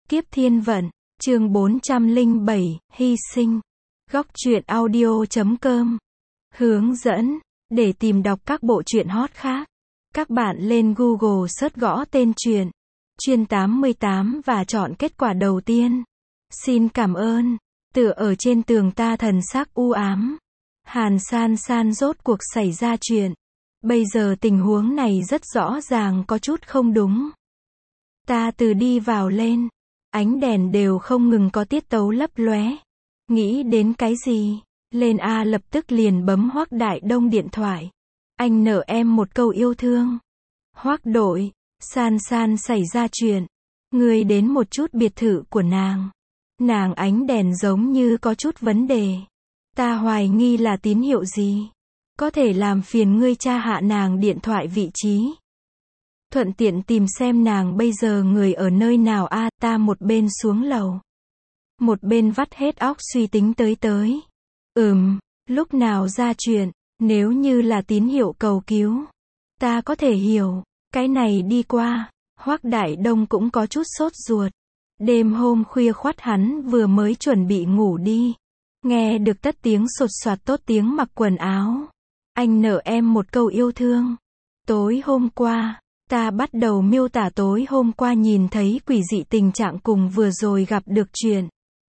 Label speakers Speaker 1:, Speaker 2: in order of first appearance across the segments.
Speaker 1: Kiếp Thiên Vận, chương 407, Hy sinh. Góc truyện audio.com. Hướng dẫn, để tìm đọc các bộ truyện hot khác. Các bạn lên Google search gõ tên truyện, Chuyên 88 và chọn kết quả đầu tiên. Xin cảm ơn. Tựa ở trên tường ta thần sắc u ám. Hàn San San rốt cuộc xảy ra chuyện. Bây giờ tình huống này rất rõ ràng có chút không đúng. Ta từ đi vào lên, ánh đèn đều không ngừng có tiết tấu lấp lóe. Nghĩ đến cái gì? Lên A lập tức liền bấm Hoắc Đại Đông điện thoại. Anh nợ em một câu yêu thương. Hoắc đội, San San xảy ra chuyện. Người đến một chút biệt thự của nàng. Nàng ánh đèn giống như có chút vấn đề. Ta hoài nghi là tín hiệu gì? Có thể làm phiền ngươi tra hạ nàng điện thoại vị trí. Thuận tiện tìm xem nàng bây giờ người ở nơi nào a. Ta một bên xuống lầu, một bên vắt hết óc suy tính tới. Lúc nào ra chuyện, nếu như là tín hiệu cầu cứu, ta có thể hiểu. Cái này đi qua, Hoắc Đại Đông cũng có chút sốt ruột. Đêm hôm khuya khoắt hắn vừa mới chuẩn bị ngủ đi. Nghe được tất tiếng sột soạt tốt tiếng mặc quần áo. Anh nợ em một câu yêu thương. Tối hôm qua, ta bắt đầu miêu tả tối hôm qua nhìn thấy quỷ dị tình trạng cùng vừa rồi gặp được chuyện.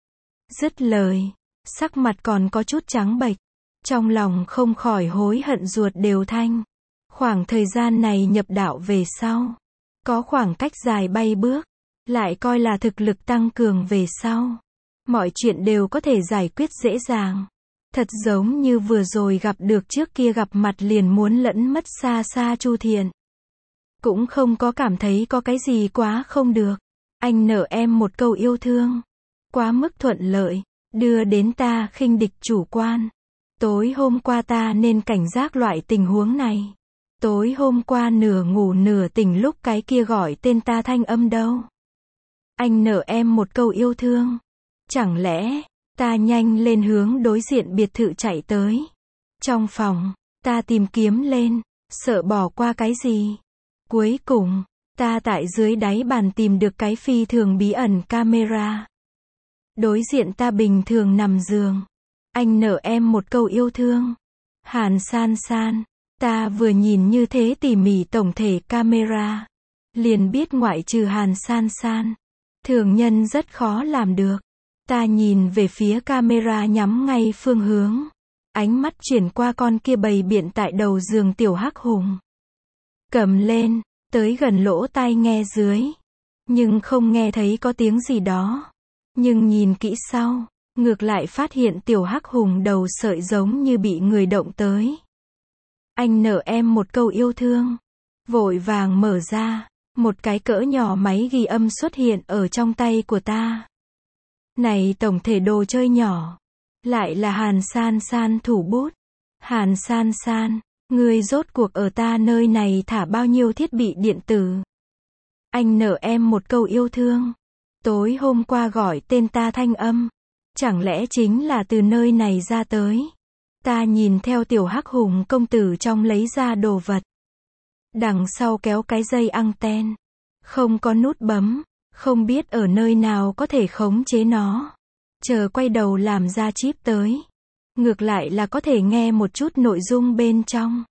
Speaker 1: Dứt lời, sắc mặt còn có chút trắng bệch. Trong lòng không khỏi hối hận ruột đều thanh. Khoảng thời gian này nhập đạo về sau, có khoảng cách dài bay bước, lại coi là thực lực tăng cường về sau. Mọi chuyện đều có thể giải quyết dễ dàng. Thật giống như vừa rồi gặp được trước kia gặp mặt liền muốn lẫn mất xa xa Chu Thiện. Cũng không có cảm thấy có cái gì quá không được. Anh nợ em một câu yêu thương. Quá mức thuận lợi, đưa đến ta khinh địch chủ quan. Tối hôm qua ta nên cảnh giác loại tình huống này. Tối hôm qua nửa ngủ nửa tỉnh lúc cái kia gọi tên ta thanh âm đâu. Anh nợ em một câu yêu thương. Chẳng lẽ, ta nhanh lên hướng đối diện biệt thự chạy tới. Trong phòng, ta tìm kiếm lên, sợ bỏ qua cái gì. Cuối cùng, ta tại dưới đáy bàn tìm được cái phi thường bí ẩn camera. Đối diện ta bình thường nằm giường. Anh nợ em một câu yêu thương. Hàn San San, ta vừa nhìn như thế tỉ mỉ tổng thể camera, liền biết ngoại trừ Hàn San San, thường nhân rất khó làm được. Ta nhìn về phía camera nhắm ngay phương hướng. Ánh mắt chuyển qua con kia bày biện tại đầu giường tiểu hắc hùng. Cầm lên, tới gần lỗ tai nghe dưới. Nhưng không nghe thấy có tiếng gì đó. Nhưng nhìn kỹ sau, ngược lại phát hiện tiểu hắc hùng đầu sợi giống như bị người động tới. Anh nợ em một câu yêu thương. Vội vàng mở ra, một cái cỡ nhỏ máy ghi âm xuất hiện ở trong tay của ta. Này tổng thể đồ chơi nhỏ, lại là Hàn San San thủ bút. Hàn San San, ngươi rốt cuộc ở ta nơi này thả bao nhiêu thiết bị điện tử? Anh nợ em một câu yêu thương. Tối hôm qua gọi tên ta thanh âm, chẳng lẽ chính là từ nơi này ra tới? Ta nhìn theo tiểu hắc hùng công tử trong lấy ra đồ vật. Đằng sau kéo cái dây anten, không có nút bấm. Không biết ở nơi nào có thể khống chế nó. Chờ quay đầu làm ra chip tới. Ngược lại là có thể nghe một chút nội dung bên trong.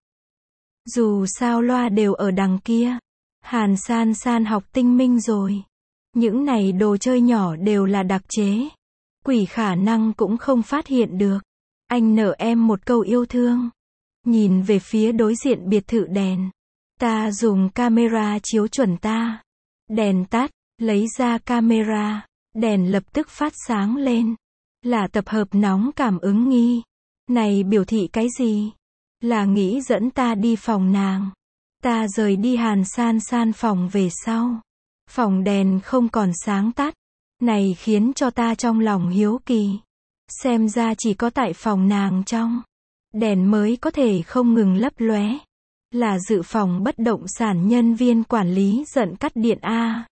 Speaker 1: Dù sao loa đều ở đằng kia. Hàn San San học tinh minh rồi. Những này đồ chơi nhỏ đều là đặc chế. Quỷ khả năng cũng không phát hiện được. Anh nợ em một câu yêu thương. Nhìn về phía đối diện biệt thự đèn. Ta dùng camera chiếu chuẩn ta. Đèn tắt. Lấy ra camera, đèn lập tức phát sáng lên. Là tập hợp nóng cảm ứng nghi. Này biểu thị cái gì? Là nghĩ dẫn ta đi phòng nàng. Ta rời đi Hàn San San phòng về sau. Phòng đèn không còn sáng tắt. Này khiến cho ta trong lòng hiếu kỳ. Xem ra chỉ có tại phòng nàng trong. Đèn mới có thể không ngừng lấp lóe. Là dự phòng bất động sản nhân viên quản lý giận cắt điện A.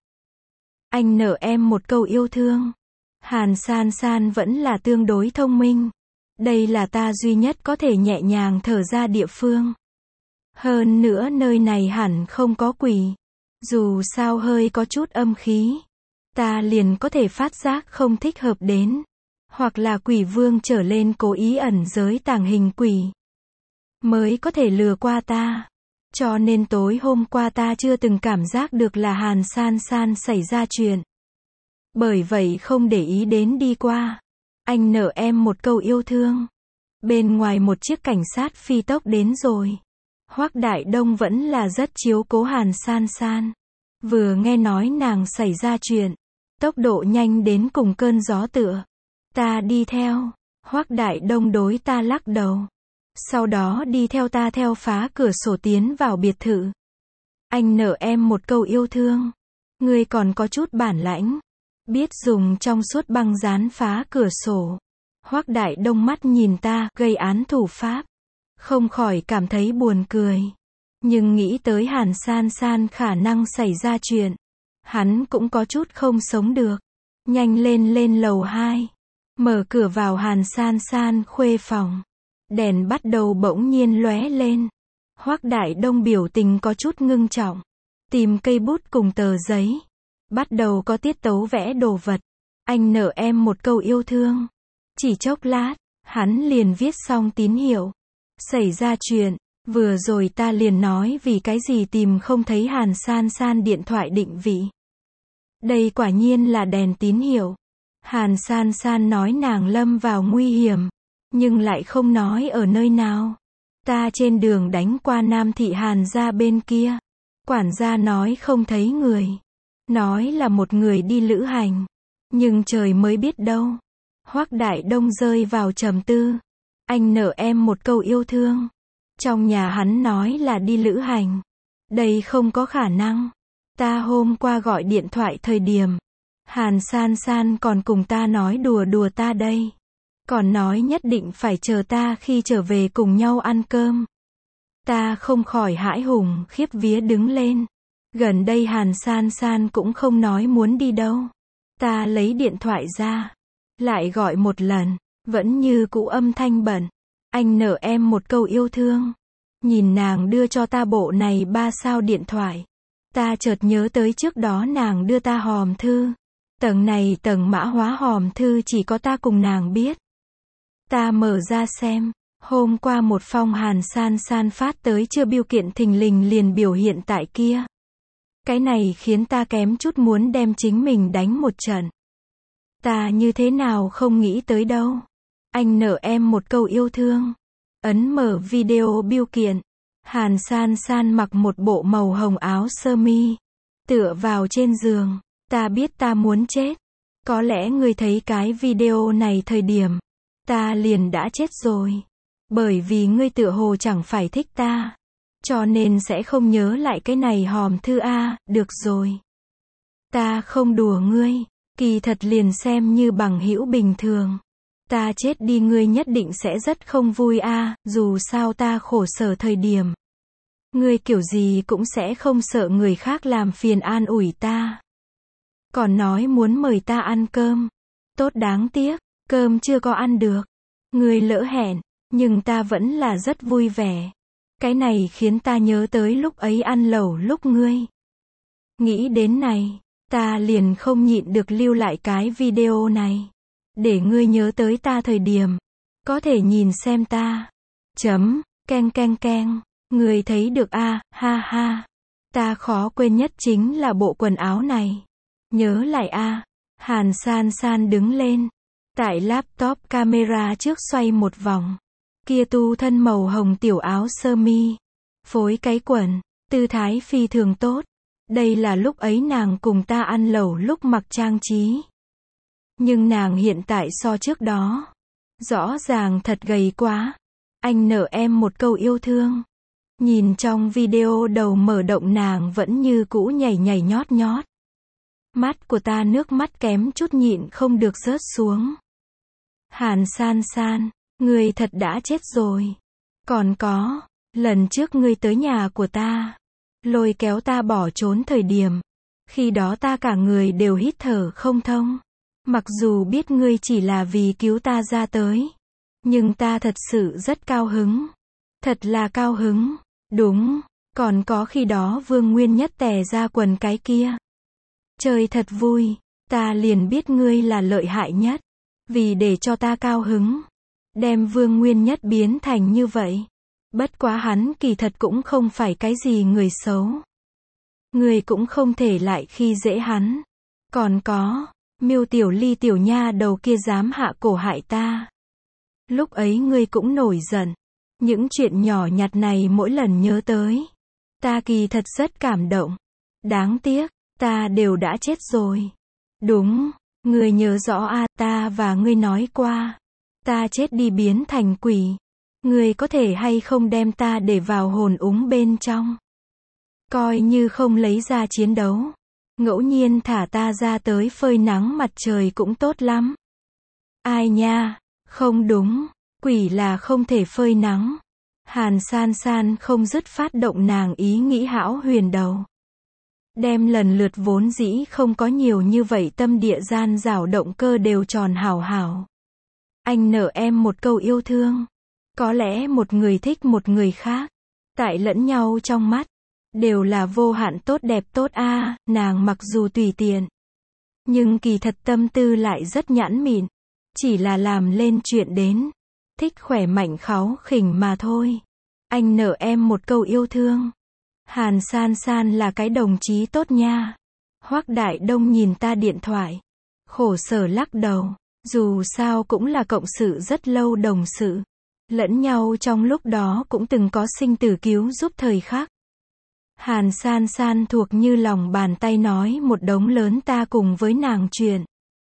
Speaker 1: Anh nợ em một câu yêu thương. Hàn San San vẫn là tương đối thông minh. Đây là ta duy nhất có thể nhẹ nhàng thở ra địa phương. Hơn nữa nơi này hẳn không có quỷ. Dù sao hơi có chút âm khí. ta liền có thể phát giác không thích hợp đến. Hoặc là quỷ vương trở lên cố ý ẩn giới tàng hình quỷ. Mới có thể lừa qua ta. Cho nên tối hôm qua ta chưa từng cảm giác được là Hàn San San xảy ra chuyện. Bởi vậy không để ý đến đi qua. Anh nợ em một câu yêu thương. Bên ngoài một chiếc cảnh sát phi tốc đến rồi. Hoắc Đại Đông vẫn là rất chiếu cố Hàn San San. Vừa nghe nói nàng xảy ra chuyện, tốc độ nhanh đến cùng cơn gió tựa. Ta đi theo. Hoắc Đại Đông đối ta lắc đầu. Sau đó đi theo ta theo phá cửa sổ tiến vào biệt thự. Anh nợ em một câu yêu thương. Ngươi còn có chút bản lãnh. Biết dùng trong suốt băng dán phá cửa sổ. Hoắc Đại Đông mắt nhìn ta, gây án thủ pháp. Không khỏi cảm thấy buồn cười. Nhưng nghĩ tới Hàn San San khả năng xảy ra chuyện. Hắn cũng có chút không sống được. Nhanh lên lầu 2. Mở cửa vào Hàn San San khuê phòng. Đèn bắt đầu bỗng nhiên lóe lên. Hoắc Đại Đông biểu tình có chút ngưng trọng. Tìm cây bút cùng tờ giấy. Bắt đầu có tiết tấu vẽ đồ vật. Anh nợ em một câu yêu thương. Chỉ chốc lát, hắn liền viết xong tín hiệu. Xảy ra chuyện, vừa rồi ta liền nói vì cái gì tìm không thấy Hàn San San điện thoại định vị. Đây quả nhiên là đèn tín hiệu. Hàn San San nói nàng lâm vào nguy hiểm, nhưng lại không nói ở nơi nào. Ta trên đường đánh qua Nam Thị Hàn gia bên kia. Quản gia nói không thấy người. Nói là một người đi lữ hành. Nhưng trời mới biết đâu. Hoắc Đại Đông rơi vào trầm tư. Anh nợ em một câu yêu thương. Trong nhà hắn nói là đi lữ hành. Đây không có khả năng. Ta hôm qua gọi điện thoại thời điểm. Hàn San San còn cùng ta nói đùa ta đây. Còn nói nhất định phải chờ ta khi trở về cùng nhau ăn cơm. Ta không khỏi hãi hùng khiếp vía đứng lên. Gần đây Hàn San San cũng không nói muốn đi đâu. Ta lấy điện thoại ra. Lại gọi một lần. Vẫn như cũ âm thanh bận. Anh nợ em một câu yêu thương. Nhìn nàng đưa cho ta bộ này 3 sao điện thoại. Ta chợt nhớ tới trước đó nàng đưa ta hòm thư. Tầng này tầng mã hóa hòm thư chỉ có ta cùng nàng biết. Ta mở ra xem. Hôm qua một phong Hàn San San phát tới chưa bưu kiện thình lình liền biểu hiện tại kia. Cái này khiến ta kém chút muốn đem chính mình đánh một trận. Ta như thế nào không nghĩ tới đâu. Anh nợ em một câu yêu thương. Ấn mở video bưu kiện. Hàn San San mặc một bộ màu hồng áo sơ mi. Tựa vào trên giường. Ta biết ta muốn chết. Có lẽ ngươi thấy cái video này thời điểm. Ta liền đã chết rồi. Bởi vì ngươi tựa hồ chẳng phải thích ta. Cho nên sẽ không nhớ lại cái này hòm thư a, được rồi. Ta không đùa ngươi. Kỳ thật liền xem như bằng hữu bình thường. Ta chết đi ngươi nhất định sẽ rất không vui a, dù sao ta khổ sở thời điểm. Ngươi kiểu gì cũng sẽ không sợ người khác làm phiền an ủi ta. Còn nói muốn mời ta ăn cơm. Tốt đáng tiếc, cơm chưa có ăn được. Ngươi lỡ hẹn, nhưng ta vẫn là rất vui vẻ. Cái này khiến ta nhớ tới lúc ấy ăn lẩu lúc ngươi. Nghĩ đến này, ta liền không nhịn được lưu lại cái video này. Để ngươi nhớ tới ta thời điểm. Có thể nhìn xem ta. Keng. Ngươi thấy được a, ha ha. Ta khó quên nhất chính là bộ quần áo này. Nhớ lại a. Hàn San San đứng lên. Tại laptop camera trước xoay một vòng. Kia tu thân màu hồng tiểu áo sơ mi. Phối cái quần. Tư thái phi thường tốt. Đây là lúc ấy nàng cùng ta ăn lẩu lúc mặc trang trí. Nhưng nàng hiện tại so trước đó. Rõ ràng thật gầy quá. Anh nợ em một câu yêu thương. Nhìn trong video đầu mở động nàng vẫn như cũ nhảy nhót. Mắt của ta nước mắt kém chút nhịn không được rớt xuống. Hàn San San, ngươi thật đã chết rồi. Còn có, lần trước ngươi tới nhà của ta. Lôi kéo ta bỏ trốn thời điểm. Khi đó ta cả người đều hít thở không thông. Mặc dù biết ngươi chỉ là vì cứu ta ra tới. Nhưng ta thật sự rất cao hứng. Thật là cao hứng. Đúng, còn có khi đó Vương Nguyên Nhất tè ra quần cái kia. Chơi thật vui. Ta liền biết ngươi là lợi hại nhất. Vì để cho ta cao hứng, đem Vương Nguyên Nhất biến thành như vậy. Bất quá hắn kỳ thật cũng không phải cái gì người xấu. Ngươi cũng không thể lại khi dễ hắn. Còn có, Miêu Tiểu Ly tiểu nha đầu kia dám hạ cổ hại ta. Lúc ấy ngươi cũng nổi giận. Những chuyện nhỏ nhặt này mỗi lần nhớ tới, ta kỳ thật rất cảm động. Đáng tiếc, ta đều đã chết rồi. Đúng, ngươi nhớ rõ à, ta và ngươi nói qua. Ta chết đi biến thành quỷ. Ngươi có thể hay không đem ta để vào hồn úng bên trong. Coi như không lấy ra chiến đấu. Ngẫu nhiên thả ta ra tới phơi nắng mặt trời cũng tốt lắm. Ai nha, không đúng, quỷ là không thể phơi nắng. Hàn San San không dứt phát động nàng ý nghĩ hão huyền đầu. Đem lần lượt vốn dĩ không có nhiều như vậy tâm địa gian dảo động cơ đều tròn hảo hảo. Anh nợ em một câu yêu thương. Có lẽ một người thích một người khác, tại lẫn nhau trong mắt, đều là vô hạn tốt đẹp tốt a. Nàng mặc dù tùy tiện, nhưng kỳ thật tâm tư lại rất nhãn mịn. Chỉ là làm lên chuyện đến, thích khỏe mạnh kháu khỉnh mà thôi. Anh nợ em một câu yêu thương. Hàn San San là cái đồng chí tốt nha. Hoắc Đại Đông nhìn ta điện thoại, khổ sở lắc đầu. Dù sao cũng là cộng sự rất lâu đồng sự. Lẫn nhau trong lúc đó cũng từng có sinh tử cứu giúp thời khắc. Hàn San San thuộc như lòng bàn tay nói một đống lớn ta cùng với nàng chuyện.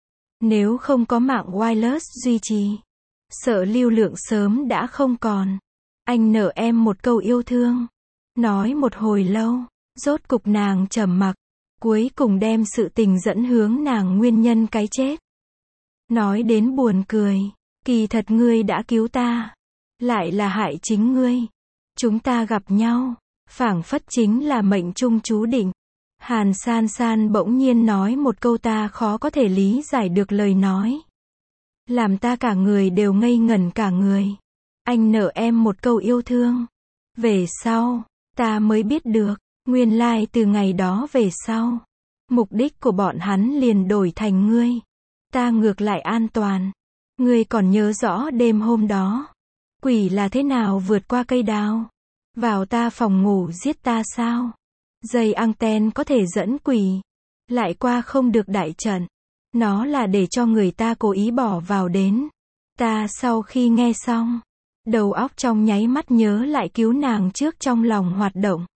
Speaker 1: Nếu không có mạng wireless duy trì, sợ lưu lượng sớm đã không còn. Anh nợ em một câu yêu thương. Nói một hồi lâu, rốt cục nàng trầm mặc, cuối cùng đem sự tình dẫn hướng nàng nguyên nhân cái chết. Nói đến buồn cười, kỳ thật ngươi đã cứu ta, lại là hại chính ngươi. Chúng ta gặp nhau, phảng phất chính là mệnh trung chú định. Hàn San San bỗng nhiên nói một câu ta khó có thể lý giải được lời nói. Làm ta cả người đều ngây ngẩn cả người. Anh nợ em một câu yêu thương. Về sau, ta mới biết được, nguyên lai từ ngày đó về sau, mục đích của bọn hắn liền đổi thành ngươi. Ta ngược lại an toàn. Ngươi còn nhớ rõ đêm hôm đó, quỷ là thế nào vượt qua cây đao, vào ta phòng ngủ giết ta sao? Dây anten có thể dẫn quỷ, lại qua không được đại trận. Nó là để cho người ta cố ý bỏ vào đến. Ta sau khi nghe xong, đầu óc trong nháy mắt nhớ lại cứu nàng trước trong lòng hoạt động.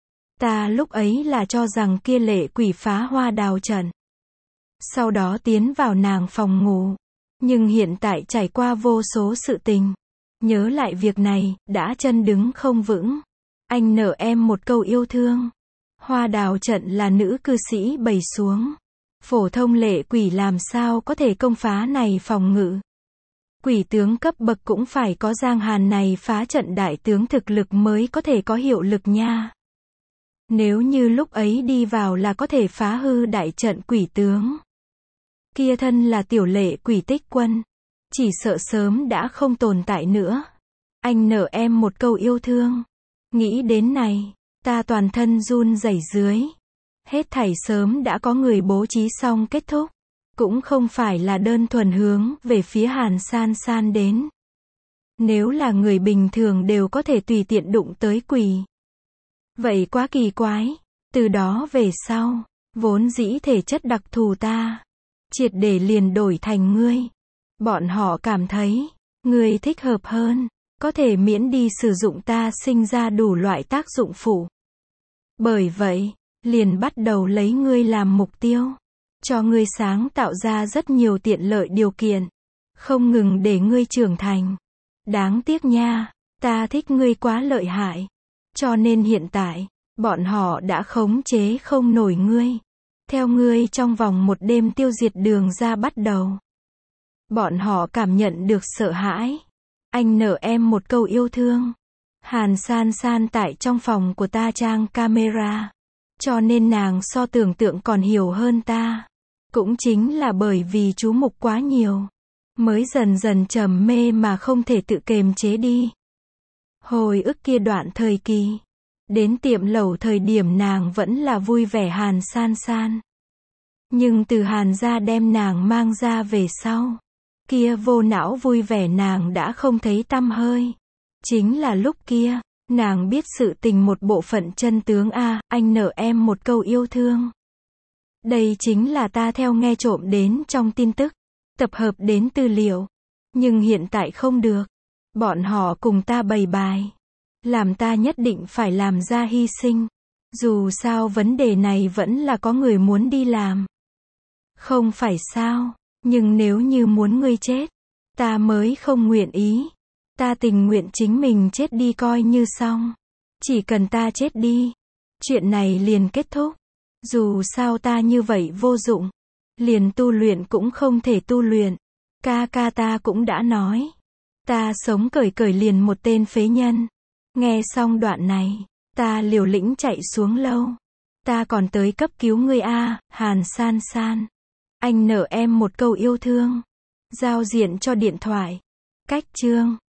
Speaker 1: Ta lúc ấy là cho rằng kia lệ quỷ phá hoa đào trận, sau đó tiến vào nàng phòng ngủ. Nhưng hiện tại trải qua vô số sự tình, nhớ lại việc này, đã chân đứng không vững. Anh nợ em một câu yêu thương. Hoa đào trận là nữ cư sĩ bày xuống. Phổ thông lệ quỷ làm sao có thể công phá này phòng ngự. Quỷ tướng cấp bậc cũng phải có Giang Hàn này phá trận đại tướng thực lực mới có thể có hiệu lực nha. Nếu như lúc ấy đi vào là có thể phá hư đại trận quỷ tướng, kia thân là tiểu lệ quỷ tích quân, chỉ sợ sớm đã không tồn tại nữa. Anh nợ em một câu yêu thương. Nghĩ đến này, ta toàn thân run rẩy dưới. Hết thảy sớm đã có người bố trí xong kết thúc. Cũng không phải là đơn thuần hướng về phía Hàn San San đến. Nếu là người bình thường đều có thể tùy tiện đụng tới quỷ. Vậy quá kỳ quái. Từ đó về sau, vốn dĩ thể chất đặc thù ta, triệt để liền đổi thành ngươi. Bọn họ cảm thấy, ngươi thích hợp hơn, có thể miễn đi sử dụng ta sinh ra đủ loại tác dụng phụ. Bởi vậy, liền bắt đầu lấy ngươi làm mục tiêu. Cho ngươi sáng tạo ra rất nhiều tiện lợi điều kiện. Không ngừng để ngươi trưởng thành. Đáng tiếc nha, ta thích ngươi quá lợi hại. Cho nên hiện tại, bọn họ đã khống chế không nổi ngươi. Theo ngươi trong vòng một đêm tiêu diệt Đường Ra bắt đầu. Bọn họ cảm nhận được sợ hãi. Anh nợ em một câu yêu thương. Hàn San San tại trong phòng của ta trang camera. Cho nên nàng so tưởng tượng còn hiểu hơn ta. Cũng chính là bởi vì chú mục quá nhiều, mới dần dần trầm mê mà không thể tự kềm chế đi. Hồi ức kia đoạn thời kỳ, đến tiệm lẩu thời điểm nàng vẫn là vui vẻ Hàn San San. Nhưng từ Hàn gia đem nàng mang ra về sau, kia vô não vui vẻ nàng đã không thấy tăm hơi. Chính là lúc kia, nàng biết sự tình một bộ phận chân tướng a, anh nợ em một câu yêu thương. Đây chính là ta theo nghe trộm đến trong tin tức, tập hợp đến tư liệu. Nhưng hiện tại không được. Bọn họ cùng ta bày bài. Làm ta nhất định phải làm ra hy sinh. Dù sao vấn đề này vẫn là có người muốn đi làm. Không phải sao, nhưng nếu như muốn ngươi chết, ta mới không nguyện ý. Ta tình nguyện chính mình chết đi coi như xong. Chỉ cần ta chết đi, chuyện này liền kết thúc. Dù sao ta như vậy vô dụng, liền tu luyện cũng không thể tu luyện. Ca ca ta cũng đã nói, ta sống cởi cởi liền một tên phế nhân. Nghe xong đoạn này, ta liều lĩnh chạy xuống lâu. Ta còn tới cấp cứu ngươi a, Hàn San San. Anh nợ em một câu yêu thương. Giao diện cho điện thoại. Cách chương